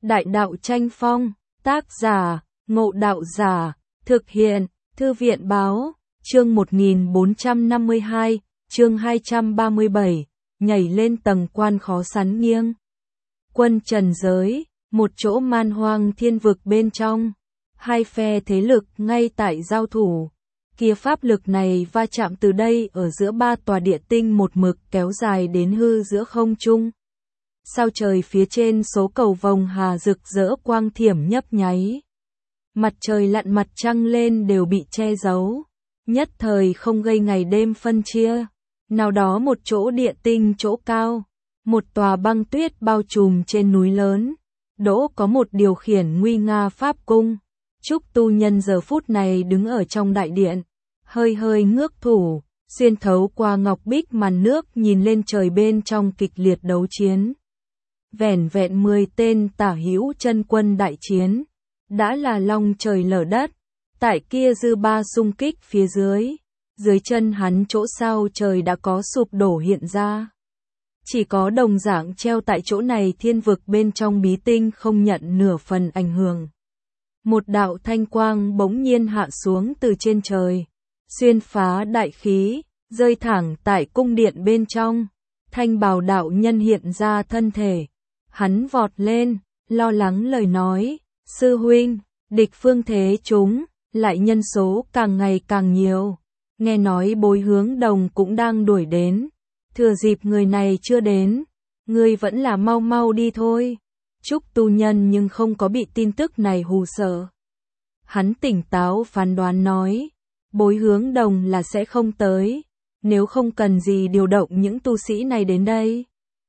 Đại đạo tranh phong, tác giả, Ngộ Đạo Giả, thực hiện, Thư viện báo, chương 1452, chương 237, nhảy lên tầng quan khó sắn nghiêng. Quân trần giới, một chỗ man hoang thiên vực bên trong, hai phe thế lực ngay tại giao thủ. Kia pháp lực này va chạm từ đây ở giữa ba tòa địa tinh một mực kéo dài đến hư giữa không trung. Sao trời phía trên số cầu vồng hà rực rỡ quang thiểm nhấp nháy. Mặt trời lặn mặt trăng lên đều bị che giấu. Nhất thời không gây ngày đêm phân chia. Nào đó một chỗ địa tinh chỗ cao. Một tòa băng tuyết bao trùm trên núi lớn. Đỗ có một điều khiển nguy nga pháp cung. Trúc tu nhân giờ phút này đứng ở trong đại điện. Hơi hơi ngước thủ. Xuyên thấu qua ngọc bích màn nước nhìn lên trời bên trong kịch liệt đấu chiến. Vẻn vẹn 10 tên tả hữu chân quân đại chiến. Đã là long trời lở đất. Tại kia dư ba xung kích phía dưới. Dưới chân hắn chỗ sao trời đã có sụp đổ hiện ra. Chỉ có đồng dạng treo tại chỗ này thiên vực bên trong bí tinh không nhận nửa phần ảnh hưởng. Một đạo thanh quang bỗng nhiên hạ xuống từ trên trời. Xuyên phá đại khí, rơi thẳng tại cung điện bên trong. Thanh bào đạo nhân hiện ra thân thể. Hắn vọt lên, lo lắng lời nói. Sư huynh, địch phương thế chúng, lại nhân số càng ngày càng nhiều. Nghe nói Bối Hướng Đồng cũng đang đuổi đến. Thừa dịp người này chưa đến, ngươi vẫn là mau mau đi thôi. Trúc tu nhân nhưng không có bị tin tức này hù sợ. Hắn tỉnh táo phán đoán nói, Bối Hướng Đồng là sẽ không tới, nếu không cần gì điều động những tu sĩ này đến đây.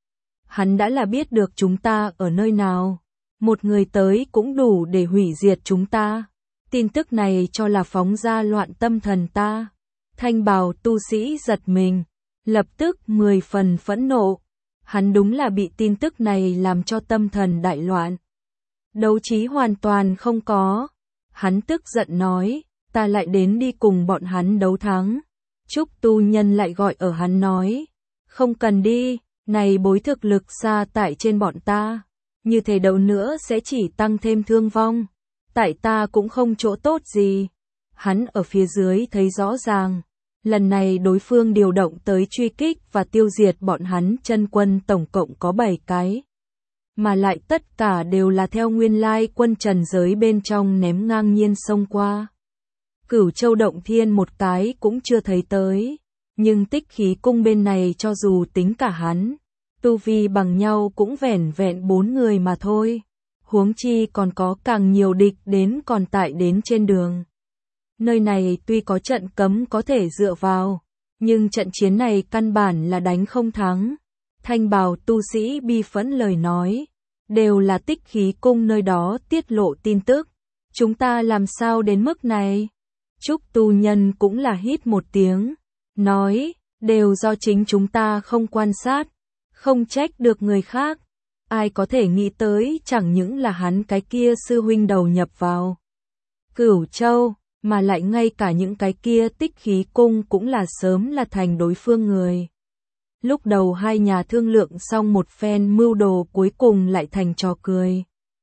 Hắn đã là biết được chúng ta ở nơi nào, một người tới cũng đủ để hủy diệt chúng ta. Tin tức này cho là phóng ra loạn tâm thần ta. Thanh bào tu sĩ giật mình, lập tức 10 phần phẫn nộ. Hắn đúng là bị tin tức này làm cho tâm thần đại loạn. Đấu trí hoàn toàn không có. Hắn tức giận nói, ta lại đến đi cùng bọn hắn đấu thắng. Trúc tu nhân lại gọi ở hắn nói, không cần đi, này Bối thực lực xa tại trên bọn ta. Như thế đấu nữa sẽ chỉ tăng thêm thương vong. Tại ta cũng không chỗ tốt gì. Hắn ở phía dưới thấy rõ ràng. Lần này đối phương điều động tới truy kích và tiêu diệt bọn hắn chân quân tổng cộng có 7 cái. Mà lại tất cả đều là theo nguyên lai quân trần giới bên trong ném ngang nhiên xông qua. Cửu Châu Động Thiên một cái cũng chưa thấy tới. Nhưng Tích Khí Cung bên này cho dù tính cả hắn, tu vi bằng nhau cũng vẻn vẹn 4 người mà thôi. Huống chi còn có càng nhiều địch đến còn tại đến trên đường. Nơi này tuy có trận cấm có thể dựa vào, nhưng trận chiến này căn bản là đánh không thắng. Thanh bào tu sĩ bi phẫn lời nói, đều là Tích Khí Cung nơi đó tiết lộ tin tức. Chúng ta làm sao đến mức này? Trúc tu nhân cũng là hít một tiếng, nói, đều do chính chúng ta không quan sát, không trách được người khác. Ai có thể nghĩ tới chẳng những là hắn cái kia sư huynh đầu nhập vào Cửu Châu, mà lại ngay cả những cái kia Tích Khí Cung cũng là sớm là thành đối phương người. Lúc đầu hai nhà thương lượng xong một phen mưu đồ cuối cùng lại thành trò cười.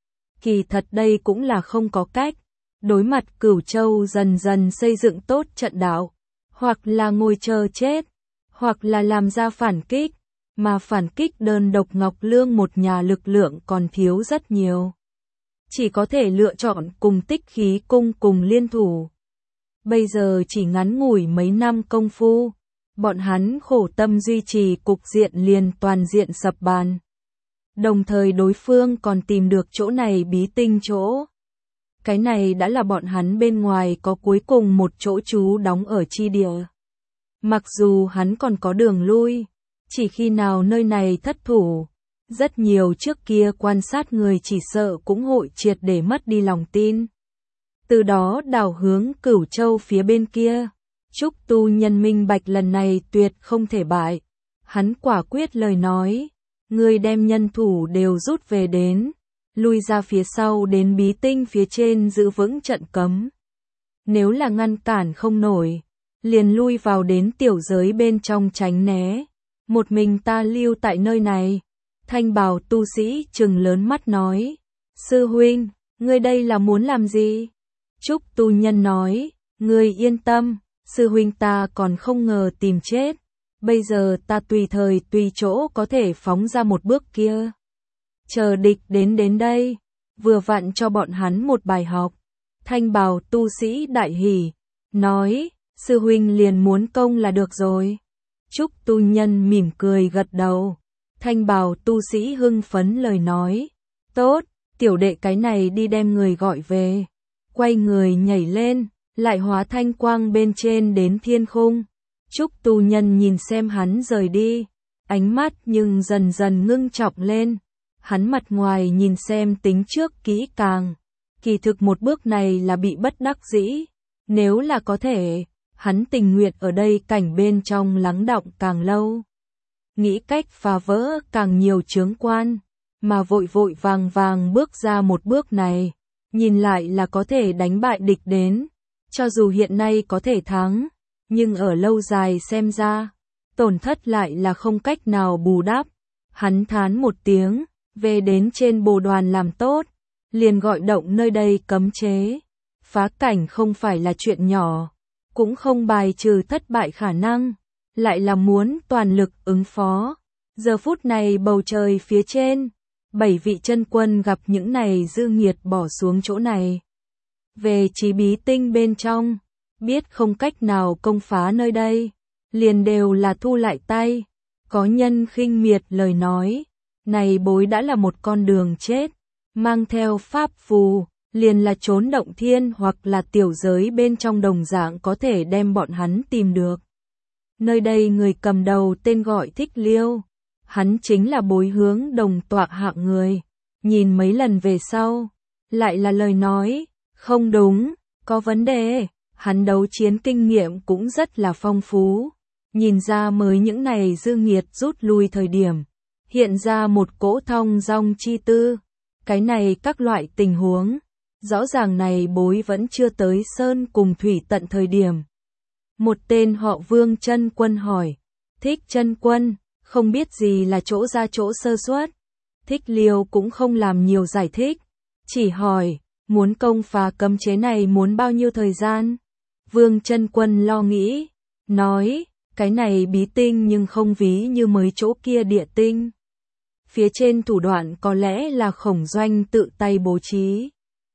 Kỳ thật đây cũng là không có cách. Đối mặt Cửu Châu dần dần xây dựng tốt trận đạo, hoặc là ngồi chờ chết, hoặc là làm ra phản kích. Mà phản kích đơn độc Ngọc Lương một nhà lực lượng còn thiếu rất nhiều. Chỉ có thể lựa chọn cùng Tích Khí Cung cùng liên thủ. Bây giờ chỉ ngắn ngủi mấy năm công phu, bọn hắn khổ tâm duy trì cục diện liền toàn diện sập bàn. Đồng thời đối phương còn tìm được chỗ này bí tinh chỗ. Cái này đã là bọn hắn bên ngoài có cuối cùng một chỗ trú đóng ở chi địa. Mặc dù hắn còn có đường lui. Chỉ khi nào nơi này thất thủ, rất nhiều trước kia quan sát người chỉ sợ cũng hội triệt để mất đi lòng tin. Từ đó đảo hướng Cửu Châu phía bên kia. Trúc tu nhân minh bạch lần này tuyệt không thể bại. Hắn quả quyết lời nói, người đem nhân thủ đều rút về đến, lui ra phía sau đến bí tinh phía trên giữ vững trận cấm. Nếu là ngăn cản không nổi, liền lui vào đến tiểu giới bên trong tránh né. Một mình ta lưu tại nơi này. Thanh bào tu sĩ trừng lớn mắt nói, Sư huynh, ngươi đây là muốn làm gì? Trúc tu nhân nói, ngươi yên tâm, sư huynh ta còn không ngờ tìm chết. Bây giờ ta tùy thời tùy chỗ có thể phóng ra một bước kia. Chờ địch đến đây, vừa vặn cho bọn hắn một bài học. Thanh bào tu sĩ đại hỉ, nói, sư huynh liền muốn công là được rồi. Trúc tu nhân mỉm cười gật đầu. Thanh bào tu sĩ hưng phấn lời nói, tốt, tiểu đệ cái này đi đem người gọi về. Quay người nhảy lên, lại hóa thanh quang bên trên đến thiên khung. Trúc tu nhân nhìn xem hắn rời đi, ánh mắt nhưng dần dần ngưng trọng lên. Hắn mặt ngoài nhìn xem tính trước kỹ càng, kỳ thực một bước này là bị bất đắc dĩ. Nếu là có thể, hắn tình nguyện ở đây cảnh bên trong lắng đọng càng lâu. Nghĩ cách phá vỡ càng nhiều chướng quan, mà vội vội vàng vàng bước ra một bước này, nhìn lại là có thể đánh bại địch đến. Cho dù hiện nay có thể thắng, nhưng ở lâu dài xem ra, tổn thất lại là không cách nào bù đắp. Hắn thán một tiếng, về đến trên bồ đoàn làm tốt, liền gọi động nơi đây cấm chế. Phá cảnh không phải là chuyện nhỏ, cũng không bài trừ thất bại khả năng, lại là muốn toàn lực ứng phó. Giờ phút này bầu trời phía trên, 7 vị chân quân gặp những này dư nghiệt bỏ xuống chỗ này. Về trí bí tinh bên trong, biết không cách nào công phá nơi đây, liền đều là thu lại tay. Có nhân khinh miệt lời nói, này bối đã là một con đường chết, mang theo pháp phù, liền là trốn động thiên hoặc là tiểu giới bên trong đồng dạng có thể đem bọn hắn tìm được. Nơi đây người cầm đầu tên gọi Thích Liêu, hắn chính là bối hướng đồng tọa hạng người. Nhìn mấy lần về sau, lại là lời nói, không đúng, có vấn đề. Hắn đấu chiến kinh nghiệm cũng rất là phong phú, nhìn ra mới những này dư nghiệt rút lui thời điểm, hiện ra một cỗ thong dong chi tư. Cái này các loại tình huống, rõ ràng này bối vẫn chưa tới sơn cùng thủy tận thời điểm. Một tên họ Vương chân quân hỏi, Thích chân quân, không biết gì là chỗ ra chỗ sơ suất. Thích Liêu cũng không làm nhiều giải thích, chỉ hỏi, muốn công phá cấm chế này muốn bao nhiêu thời gian? Vương chân quân lo nghĩ, nói, cái này bí tinh nhưng không ví như mấy chỗ kia địa tinh. Phía trên thủ đoạn có lẽ là Khổng Doanh tự tay bố trí.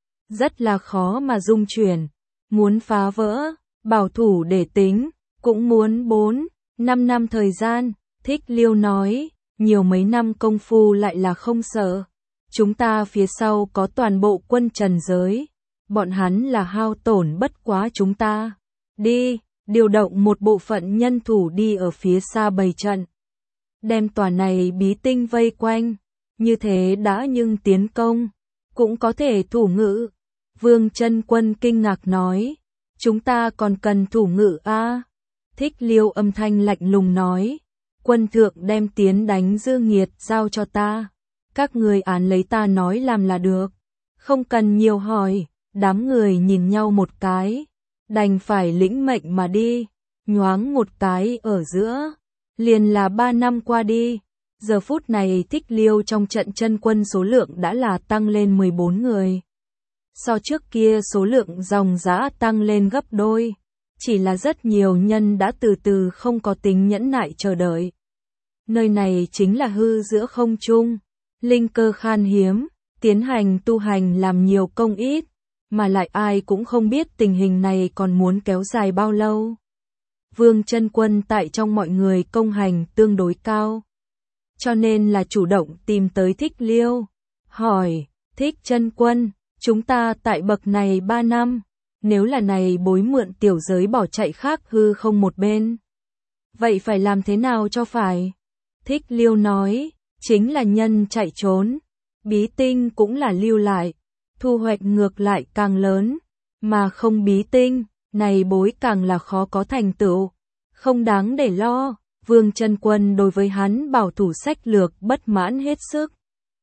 Rất là khó mà dung chuyển, muốn phá vỡ, bảo thủ để tính, cũng muốn 4-5 năm thời gian. Thích Liêu nói, nhiều mấy năm công phu lại là không sợ. Chúng ta phía sau có toàn bộ quân trần giới, bọn hắn là hao tổn bất quá chúng ta. Đi, điều động một bộ phận nhân thủ đi ở phía xa bày trận. Đem tòa này bí tinh vây quanh, như thế đã nhưng tiến công, cũng có thể thủ ngự. Vương chân quân kinh ngạc nói, chúng ta còn cần thủ ngự a? Thích Liêu âm thanh lạnh lùng nói, quân thượng đem tiến đánh dư nghiệt giao cho ta. Các người án lấy ta nói làm là được, không cần nhiều hỏi. Đám người nhìn nhau một cái, đành phải lĩnh mệnh mà đi. Nhoáng một cái ở giữa, liền là 3 năm qua đi. Giờ phút này Thích Liêu trong trận chân quân số lượng đã là tăng lên 14 người. So trước kia số lượng dòng dã tăng lên gấp đôi, chỉ là rất nhiều nhân đã từ từ không có tính nhẫn nại chờ đợi. Nơi này chính là hư giữa không trung, linh cơ khan hiếm, tiến hành tu hành làm nhiều công ít, mà lại ai cũng không biết tình hình này còn muốn kéo dài bao lâu. Vương chân quân tại trong mọi người công hành tương đối cao, cho nên là chủ động tìm tới Thích Liêu, hỏi, Thích chân quân, chúng ta tại bậc này 3 năm, nếu là này bối mượn tiểu giới bỏ chạy khác hư không một bên, vậy phải làm thế nào cho phải? Thích Liêu nói, chính là nhân chạy trốn, bí tinh cũng là lưu lại, thu hoạch ngược lại càng lớn, mà không bí tinh, này bối càng là khó có thành tựu, không đáng để lo. Vương chân quân đối với hắn bảo thủ sách lược bất mãn hết sức.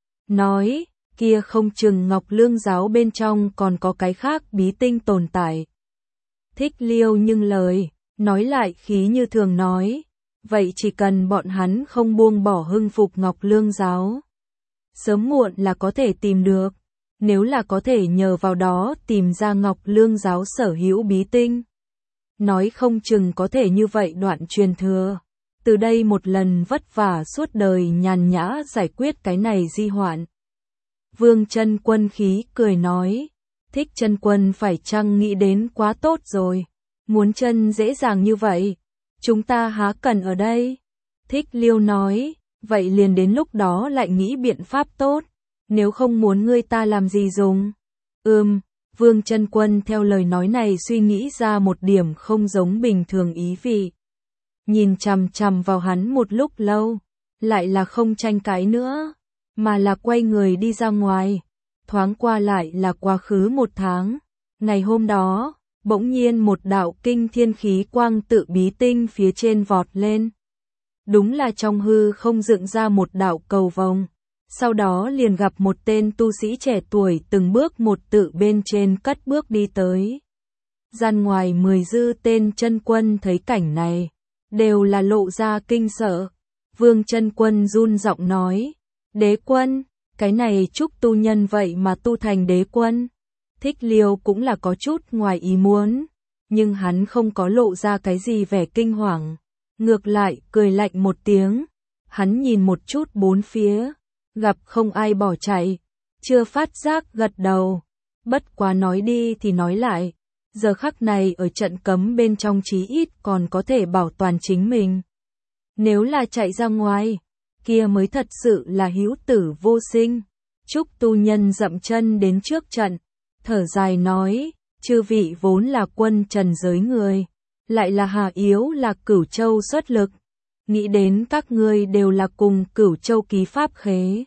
Nói, kia không chừng Ngọc Lương giáo bên trong còn có cái khác bí tinh tồn tại. Thích Liêu nhưng lời, nói lại khí như thường nói, vậy chỉ cần bọn hắn không buông bỏ hưng phục Ngọc Lương giáo, sớm muộn là có thể tìm được. nếu là có thể nhờ vào đó tìm ra Ngọc Lương giáo sở hữu bí tinh. Nói không chừng có thể như vậy đoạn truyền thừa. Từ đây một lần vất vả suốt đời nhàn nhã giải quyết cái này di hoạn. Vương Chân Quân khí cười nói, Thích Chân Quân phải chăng nghĩ đến quá tốt rồi, muốn chân dễ dàng như vậy, chúng ta há cần ở đây. Thích Liêu nói, vậy liền đến lúc đó lại nghĩ biện pháp tốt, nếu không muốn ngươi ta làm gì dùng. Vương Chân Quân theo lời nói này suy nghĩ ra một điểm không giống bình thường ý vị. Nhìn chằm chằm vào hắn một lúc lâu, lại là không tranh cãi nữa, mà là quay người đi ra ngoài. Thoáng qua lại là quá khứ 1 tháng. Ngày hôm đó, bỗng nhiên một đạo kinh thiên khí quang tự bí tinh phía trên vọt lên. Đúng là trong hư không dựng ra một đạo cầu vồng. Sau đó liền gặp một tên tu sĩ trẻ tuổi từng bước một tự bên trên cất bước đi tới. Gian ngoài 10 dư tên chân quân thấy cảnh này, đều là lộ ra kinh sợ. Vương Chân Quân run giọng nói, đế quân, cái này chúc tu nhân vậy mà tu thành đế quân. Thích Liêu cũng là có chút ngoài ý muốn, nhưng hắn không có lộ ra cái gì vẻ kinh hoàng. Ngược lại, cười lạnh một tiếng, hắn nhìn một chút bốn phía, gặp không ai bỏ chạy, chưa phát giác gật đầu. Bất quá nói đi thì nói lại, giờ khắc này ở trận cấm bên trong chí ít còn có thể bảo toàn chính mình. Nếu là chạy ra ngoài, kia mới thật sự là hữu tử vô sinh. Trúc tu nhân dậm chân đến trước trận, thở dài nói, chư vị vốn là quân trần giới người, lại là hạ yếu là Cửu Châu xuất lực, nghĩ đến các ngươi đều là cùng Cửu Châu ký pháp khế.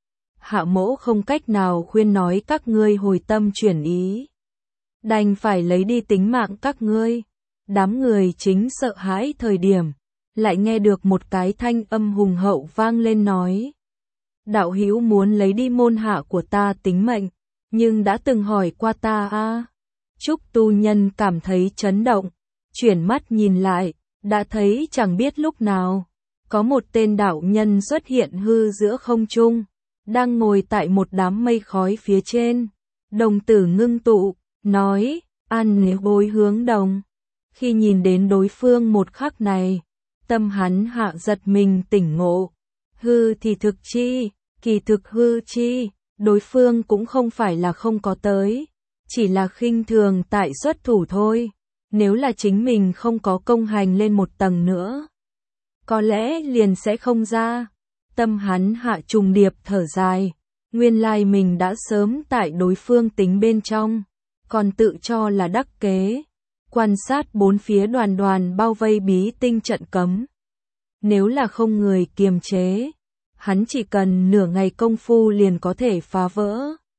Hạ mỗ không cách nào khuyên nói các ngươi hồi tâm chuyển ý, đành phải lấy đi tính mạng các ngươi. Đám người chính sợ hãi thời điểm, lại nghe được một cái thanh âm hùng hậu vang lên nói, đạo hữu muốn lấy đi môn hạ của ta tính mệnh, nhưng đã từng hỏi qua ta a. Trúc tu nhân cảm thấy chấn động, chuyển mắt nhìn lại, đã thấy chẳng biết lúc nào, có một tên đạo nhân xuất hiện hư giữa không trung, đang ngồi tại một đám mây khói phía trên, đồng tử ngưng tụ, nói, an nếu bối hướng đồng. Khi nhìn đến đối phương một khắc này, tâm hắn hạ giật mình tỉnh ngộ, hư thì thực chi, kỳ thực hư chi, đối phương cũng không phải là không có tới, chỉ là khinh thường tại xuất thủ thôi. Nếu là chính mình không có công hành lên một tầng nữa, có lẽ liền sẽ không ra. Tâm hắn hạ trùng điệp thở dài, nguyên lai mình đã sớm tại đối phương tính bên trong, còn tự cho là đắc kế. Quan sát bốn phía đoàn đoàn bao vây bí tinh trận cấm. Nếu là không người kiềm chế, hắn chỉ cần nửa ngày công phu liền có thể phá vỡ.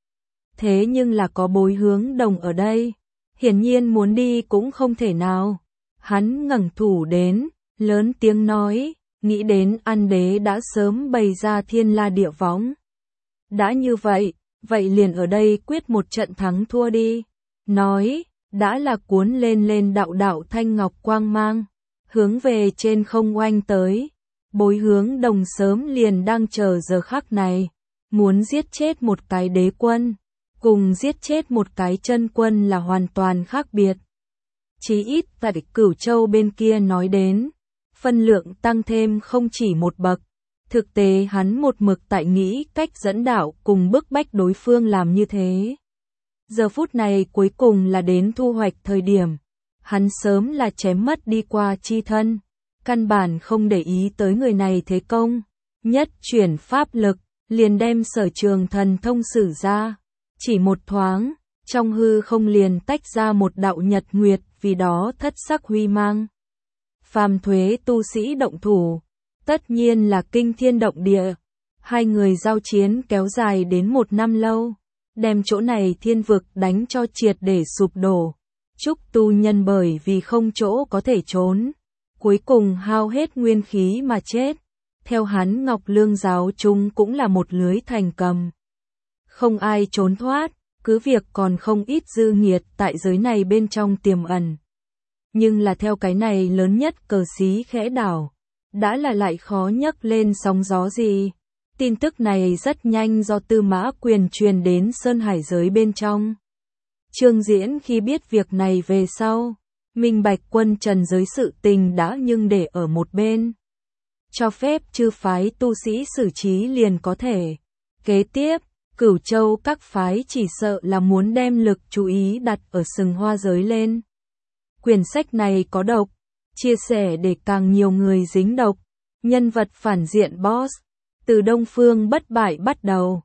Thế nhưng là có bối hướng đồng ở đây, hiển nhiên muốn đi cũng không thể nào. Hắn ngẩng thủ đến, lớn tiếng nói, nghĩ đến An Đế đã sớm bày ra thiên la địa võng. Đã như vậy, vậy liền ở đây quyết một trận thắng thua đi. Nói, đã là cuốn lên đạo đạo thanh ngọc quang mang, hướng về trên không oanh tới. Bối hướng đồng sớm liền đang chờ giờ khắc này, muốn giết chết một cái đế quân, cùng giết chết một cái chân quân là hoàn toàn khác biệt. Chí ít tại Cửu Châu bên kia nói đến, phân lượng tăng thêm không chỉ một bậc. Thực tế hắn một mực tại nghĩ cách dẫn đạo cùng bức bách đối phương làm như thế. Giờ phút này cuối cùng là đến thu hoạch thời điểm, hắn sớm là chém mất đi qua chi thân, căn bản không để ý tới người này thế công, nhất chuyển pháp lực, liền đem Sở Trường thần thông sử ra, chỉ một thoáng, trong hư không liền tách ra một đạo nhật nguyệt, vì đó thất sắc huy mang. Phàm thuế tu sĩ động thủ, tất nhiên là kinh thiên động địa. Hai người giao chiến kéo dài đến 1 năm lâu, đem chỗ này thiên vực đánh cho triệt để sụp đổ. Trúc tu nhân bởi vì không chỗ có thể trốn, cuối cùng hao hết nguyên khí mà chết. Theo hắn Ngọc Lương giáo chúng cũng là một lưới thành cầm. Không ai trốn thoát, cứ việc còn không ít dư nghiệt tại giới này bên trong tiềm ẩn. Nhưng là theo cái này lớn nhất cờ xí khẽ đảo, đã là lại khó nhấc lên sóng gió gì. Tin tức này rất nhanh do Tư Mã Quyền truyền đến Sơn Hải giới bên trong. Trương Diễn khi biết việc này về sau, minh bạch quân Trần giới sự tình đã nhưng để ở một bên. Cho phép chư phái tu sĩ xử trí liền có thể. Kế tiếp, Cửu Châu các phái chỉ sợ là muốn đem lực chú ý đặt ở Sừng Hoa giới lên. Quyển sách này có độc, chia sẻ để càng nhiều người dính độc. Nhân vật phản diện boss, từ Đông Phương bất bại bắt đầu.